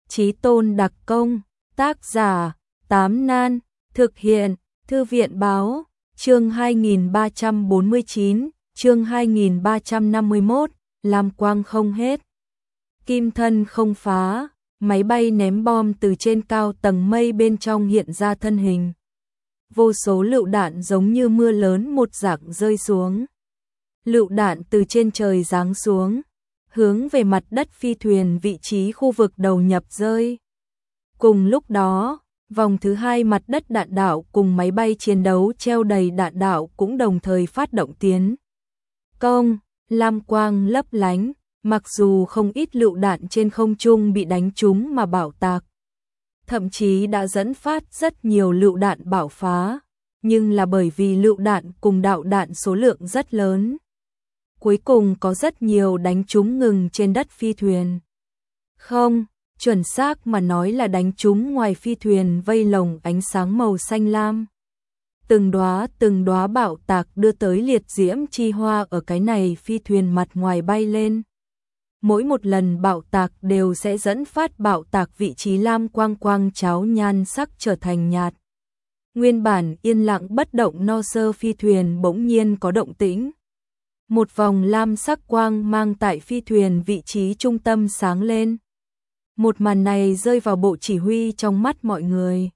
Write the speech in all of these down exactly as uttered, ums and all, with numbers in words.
Chí Tôn đặc công, tác giả, Tám Nan, thực hiện, Thư viện báo, chương hai nghìn ba trăm bốn mươi chín, chương hai nghìn ba trăm năm mươi mốt, lam quang không hết. Kim thân không phá, máy bay ném bom từ trên cao tầng mây bên trong hiện ra thân hình. Vô số lựu đạn giống như mưa lớn một dạng rơi xuống. Lựu đạn từ trên trời giáng xuống, hướng về mặt đất phi thuyền vị trí khu vực đầu nhập rơi. Cùng lúc đó, vòng thứ hai mặt đất đạn đạo cùng máy bay chiến đấu treo đầy đạn đạo cũng đồng thời phát động tiến công, lam quang lấp lánh, mặc dù không ít lựu đạn trên không trung bị đánh trúng mà bạo tạc, thậm chí đã dẫn phát rất nhiều lựu đạn bạo phá, nhưng là bởi vì lựu đạn cùng đạo đạn số lượng rất lớn. Cuối cùng có rất nhiều đánh trúng ngừng trên đất phi thuyền. Không, chuẩn xác mà nói là đánh trúng ngoài phi thuyền vây lồng ánh sáng màu xanh lam. Từng đóa từng đóa bạo tạc đưa tới liệt diễm chi hoa ở cái này phi thuyền mặt ngoài bay lên. Mỗi một lần bạo tạc đều sẽ dẫn phát bạo tạc vị trí lam quang quang cháo nhan sắc trở thành nhạt. Nguyên bản yên lặng bất động no sơ phi thuyền bỗng nhiên có động tĩnh. Một vòng lam sắc quang mang tại phi thuyền vị trí trung tâm sáng lên. Một màn này rơi vào bộ chỉ huy trong mắt mọi người.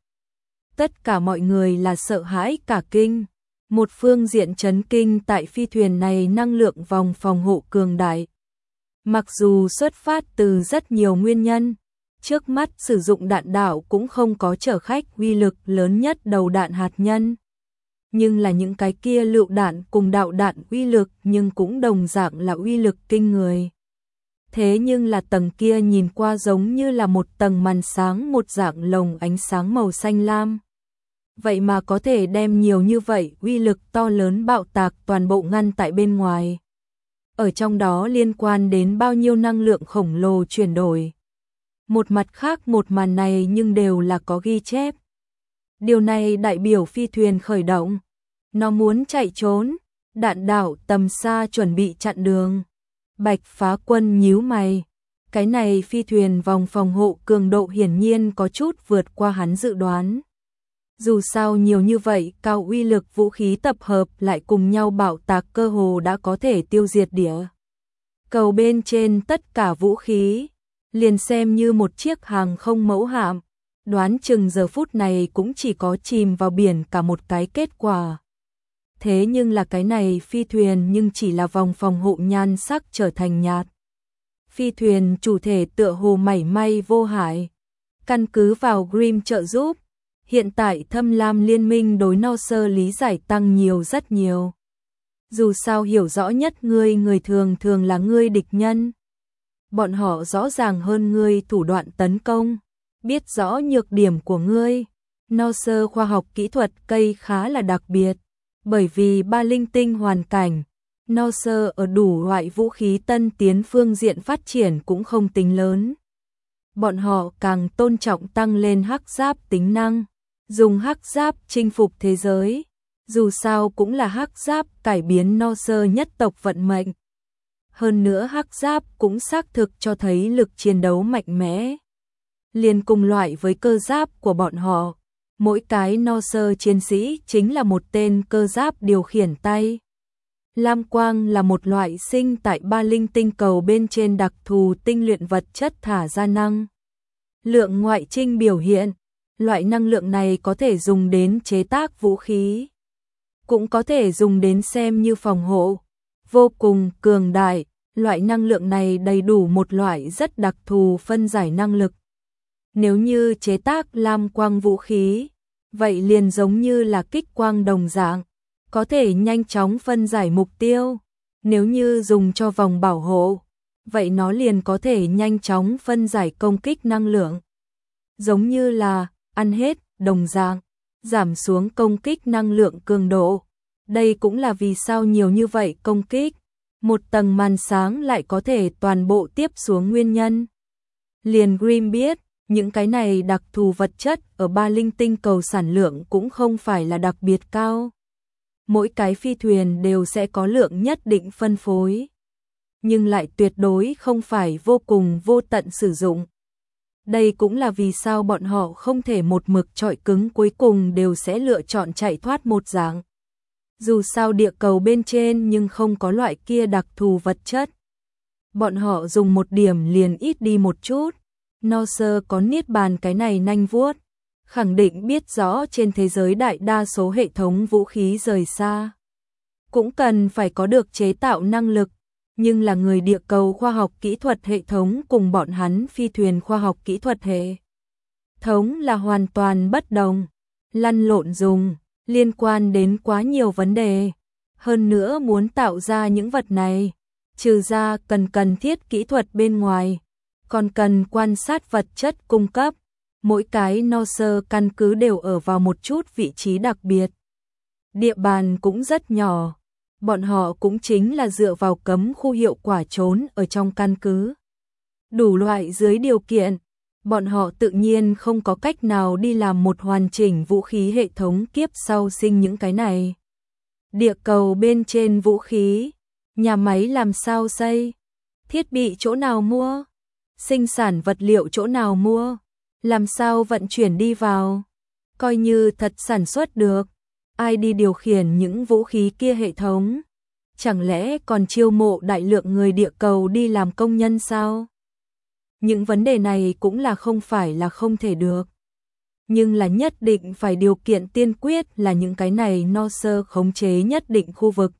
Tất cả mọi người là sợ hãi cả kinh. Một phương diện chấn kinh tại phi thuyền này năng lượng vòng phòng hộ cường đại. Mặc dù xuất phát từ rất nhiều nguyên nhân, trước mắt sử dụng đạn đạo cũng không có chở khách uy lực lớn nhất đầu đạn hạt nhân. Nhưng là những cái kia lựu đạn cùng đạo đạn uy lực nhưng cũng đồng dạng là uy lực kinh người. Thế nhưng là tầng kia nhìn qua giống như là một tầng màn sáng một dạng lồng ánh sáng màu xanh lam. Vậy mà có thể đem nhiều như vậy uy lực to lớn bạo tạc toàn bộ ngăn tại bên ngoài. Ở trong đó liên quan đến bao nhiêu năng lượng khổng lồ chuyển đổi. Một mặt khác một màn này nhưng đều là có ghi chép. Điều này đại biểu phi thuyền khởi động. Nó muốn chạy trốn, đạn đạo tầm xa chuẩn bị chặn đường. Bạch Phá Quân nhíu mày. Cái này phi thuyền vòng phòng hộ cường độ hiển nhiên có chút vượt qua hắn dự đoán. Dù sao nhiều như vậy cao uy lực vũ khí tập hợp lại cùng nhau bạo tạc cơ hồ đã có thể tiêu diệt địa cầu bên trên tất cả vũ khí. Liền xem như một chiếc hàng không mẫu hạm. Đoán chừng giờ phút này cũng chỉ có chìm vào biển cả một cái kết quả. Thế nhưng là cái này phi thuyền nhưng chỉ là vòng phòng hộ nhan sắc trở thành nhạt. Phi thuyền chủ thể tựa hồ mảy may vô hại. Căn cứ vào Grimm trợ giúp, hiện tại Thâm Lam Liên minh đối no sơ lý giải tăng nhiều rất nhiều. Dù sao hiểu rõ nhất ngươi người thường thường là ngươi địch nhân. Bọn họ rõ ràng hơn ngươi thủ đoạn tấn công. Biết rõ nhược điểm của ngươi. No sơ khoa học kỹ thuật cây khá là đặc biệt, bởi vì ba linh tinh hoàn cảnh, no sơ ở đủ loại vũ khí tân tiến phương diện phát triển cũng không tính lớn. Bọn họ càng tôn trọng tăng lên hắc giáp tính năng, dùng hắc giáp chinh phục thế giới, dù sao cũng là hắc giáp cải biến no sơ nhất tộc vận mệnh. Hơn nữa hắc giáp cũng xác thực cho thấy lực chiến đấu mạnh mẽ. Liền cùng loại với cơ giáp của bọn họ, mỗi cái no sơ chiến sĩ chính là một tên cơ giáp điều khiển tay. Lam quang là một loại sinh tại ba linh tinh cầu bên trên đặc thù tinh luyện vật chất thả ra năng lượng ngoại trinh biểu hiện. Loại năng lượng này có thể dùng đến chế tác vũ khí, cũng có thể dùng đến xem như phòng hộ. Vô cùng cường đại, loại năng lượng này đầy đủ một loại rất đặc thù phân giải năng lực. Nếu như chế tác lam quang vũ khí, vậy liền giống như là kích quang đồng dạng, có thể nhanh chóng phân giải mục tiêu. Nếu như dùng cho vòng bảo hộ, vậy nó liền có thể nhanh chóng phân giải công kích năng lượng. Giống như là ăn hết đồng dạng, giảm xuống công kích năng lượng cường độ. Đây cũng là vì sao nhiều như vậy công kích, một tầng màn sáng lại có thể toàn bộ tiếp xuống nguyên nhân. Liền Grimm biết, những cái này đặc thù vật chất ở ba linh tinh cầu sản lượng cũng không phải là đặc biệt cao. Mỗi cái phi thuyền đều sẽ có lượng nhất định phân phối, nhưng lại tuyệt đối không phải vô cùng vô tận sử dụng. Đây cũng là vì sao bọn họ không thể một mực chọi cứng, cuối cùng đều sẽ lựa chọn chạy thoát một dạng. Dù sao địa cầu bên trên nhưng không có loại kia đặc thù vật chất. Bọn họ dùng một điểm liền ít đi một chút. No sơ có niết bàn cái này nanh vuốt, khẳng định biết rõ trên thế giới đại đa số hệ thống vũ khí rời xa cũng cần phải có được chế tạo năng lực, nhưng là người địa cầu khoa học kỹ thuật hệ thống cùng bọn hắn phi thuyền khoa học kỹ thuật hệ thống là hoàn toàn bất đồng, lăn lộn dùng, liên quan đến quá nhiều vấn đề. Hơn nữa muốn tạo ra những vật này, trừ ra cần cần thiết kỹ thuật bên ngoài, còn cần quan sát vật chất cung cấp. Mỗi cái no sơ căn cứ đều ở vào một chút vị trí đặc biệt. Địa bàn cũng rất nhỏ. Bọn họ cũng chính là dựa vào cấm khu hiệu quả trốn ở trong căn cứ. Đủ loại dưới điều kiện, bọn họ tự nhiên không có cách nào đi làm một hoàn chỉnh vũ khí hệ thống kiếp sau sinh những cái này. Địa cầu bên trên vũ khí, nhà máy làm sao xây? Thiết bị chỗ nào mua? Sinh sản vật liệu chỗ nào mua? Làm sao vận chuyển đi vào? Coi như thật sản xuất được, ai đi điều khiển những vũ khí kia hệ thống? Chẳng lẽ còn chiêu mộ đại lượng người địa cầu đi làm công nhân sao? Những vấn đề này cũng là không phải là không thể được. Nhưng là nhất định phải điều kiện tiên quyết là những cái này no sơ khống chế nhất định khu vực.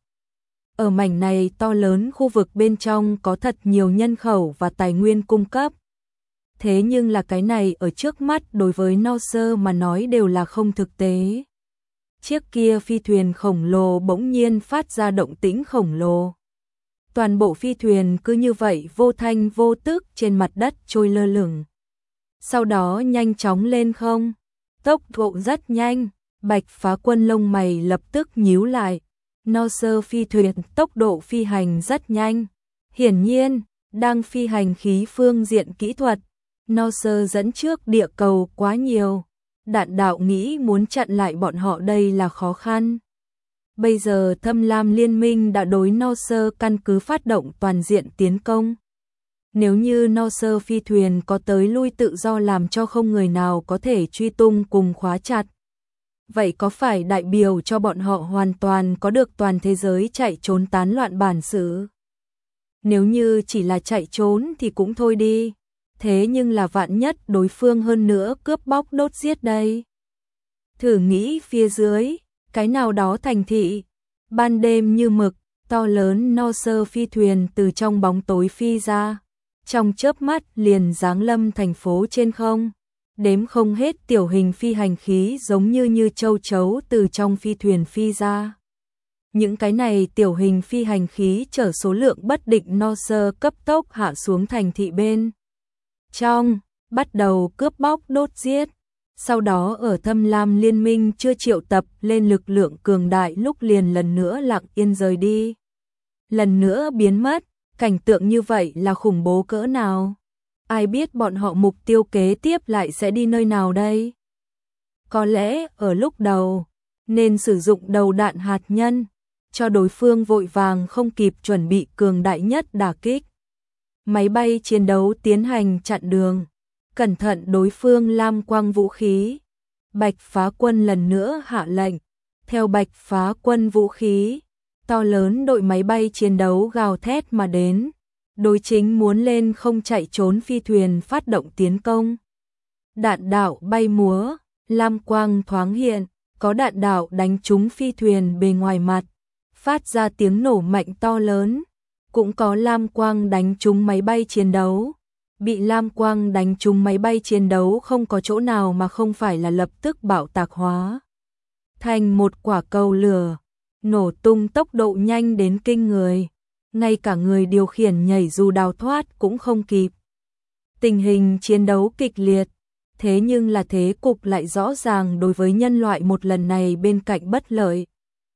Ở mảnh này to lớn khu vực bên trong có thật nhiều nhân khẩu và tài nguyên cung cấp. Thế nhưng là cái này ở trước mắt đối với no sơ mà nói đều là không thực tế. Chiếc kia phi thuyền khổng lồ bỗng nhiên phát ra động tĩnh khổng lồ. Toàn bộ phi thuyền cứ như vậy vô thanh vô tức trên mặt đất trôi lơ lửng. Sau đó nhanh chóng lên không. Tốc độ rất nhanh, Bạch Phá Quân lông mày lập tức nhíu lại. No sơ phi thuyền tốc độ phi hành rất nhanh. Hiển nhiên, đang phi hành khí phương diện kỹ thuật. No sơ dẫn trước địa cầu quá nhiều. Đạn đạo nghĩ muốn chặn lại bọn họ đây là khó khăn. Bây giờ Thâm Lam Liên minh đã đối no sơ căn cứ phát động toàn diện tiến công. Nếu như no sơ phi thuyền có tới lui tự do làm cho không người nào có thể truy tung cùng khóa chặt. Vậy có phải đại biểu cho bọn họ hoàn toàn có được toàn thế giới chạy trốn tán loạn bản sự? Nếu như chỉ là chạy trốn thì cũng thôi đi. Thế nhưng là vạn nhất đối phương hơn nữa cướp bóc đốt giết đây. Thử nghĩ phía dưới, cái nào đó thành thị, ban đêm như mực, to lớn no sơ phi thuyền từ trong bóng tối phi ra, trong chớp mắt liền giáng lâm thành phố trên không, đếm không hết tiểu hình phi hành khí giống như như châu chấu từ trong phi thuyền phi ra. Những cái này tiểu hình phi hành khí chở số lượng bất định no sơ cấp tốc hạ xuống thành thị bên trong, bắt đầu cướp bóc đốt giết. Sau đó ở Thâm Lam Liên minh chưa triệu tập lên lực lượng cường đại lúc liền lần nữa lặng yên rời đi. Lần nữa biến mất, cảnh tượng như vậy là khủng bố cỡ nào? Ai biết bọn họ mục tiêu kế tiếp lại sẽ đi nơi nào đây? Có lẽ ở lúc đầu, nên sử dụng đầu đạn hạt nhân, cho đối phương vội vàng không kịp chuẩn bị cường đại nhất đả kích. Máy bay chiến đấu tiến hành chặn đường. Cẩn thận đối phương lam quang vũ khí. Bạch Phá Quân lần nữa hạ lệnh. Theo Bạch Phá Quân vũ khí, to lớn đội máy bay chiến đấu gào thét mà đến. Đối chính muốn lên không chạy trốn phi thuyền phát động tiến công. Đạn đạo bay múa, lam quang thoáng hiện, có đạn đạo đánh trúng phi thuyền bề ngoài mặt, phát ra tiếng nổ mạnh to lớn. Cũng có lam quang đánh trúng máy bay chiến đấu. Bị lam quang đánh trúng máy bay chiến đấu không có chỗ nào mà không phải là lập tức bạo tạc hóa thành một quả cầu lửa, nổ tung tốc độ nhanh đến kinh người, ngay cả người điều khiển nhảy dù đào thoát cũng không kịp. Tình hình chiến đấu kịch liệt, thế nhưng là thế cục lại rõ ràng đối với nhân loại một lần này bên cạnh bất lợi.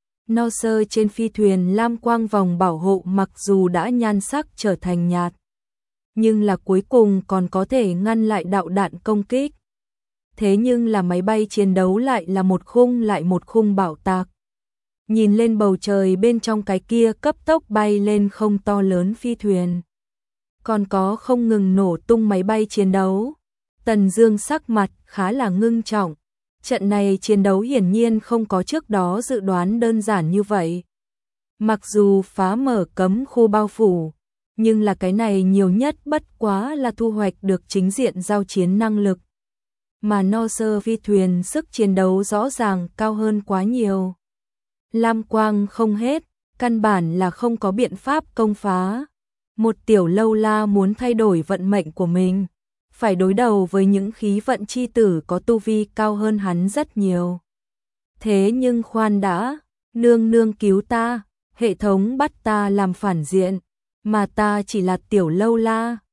No sơ trên phi thuyền lam quang vòng bảo hộ mặc dù đã nhan sắc trở thành nhạt, nhưng là cuối cùng còn có thể ngăn lại đạo đạn công kích. Thế nhưng là máy bay chiến đấu lại là một khung lại một khung bạo tạc. Nhìn lên bầu trời bên trong cái kia cấp tốc bay lên không to lớn phi thuyền. Còn có không ngừng nổ tung máy bay chiến đấu. Tần Dương sắc mặt khá là ngưng trọng. Trận này chiến đấu hiển nhiên không có trước đó dự đoán đơn giản như vậy. Mặc dù phá mở cấm khu bao phủ, nhưng là cái này nhiều nhất bất quá là thu hoạch được chính diện giao chiến năng lực. Mà no sơ phi thuyền sức chiến đấu rõ ràng cao hơn quá nhiều. Lam quang không hết, căn bản là không có biện pháp công phá. Một tiểu lâu la muốn thay đổi vận mệnh của mình, phải đối đầu với những khí vận chi tử có tu vi cao hơn hắn rất nhiều. Thế nhưng khoan đã, nương nương cứu ta, hệ thống bắt ta làm phản diện, mà ta chỉ là tiểu lâu la,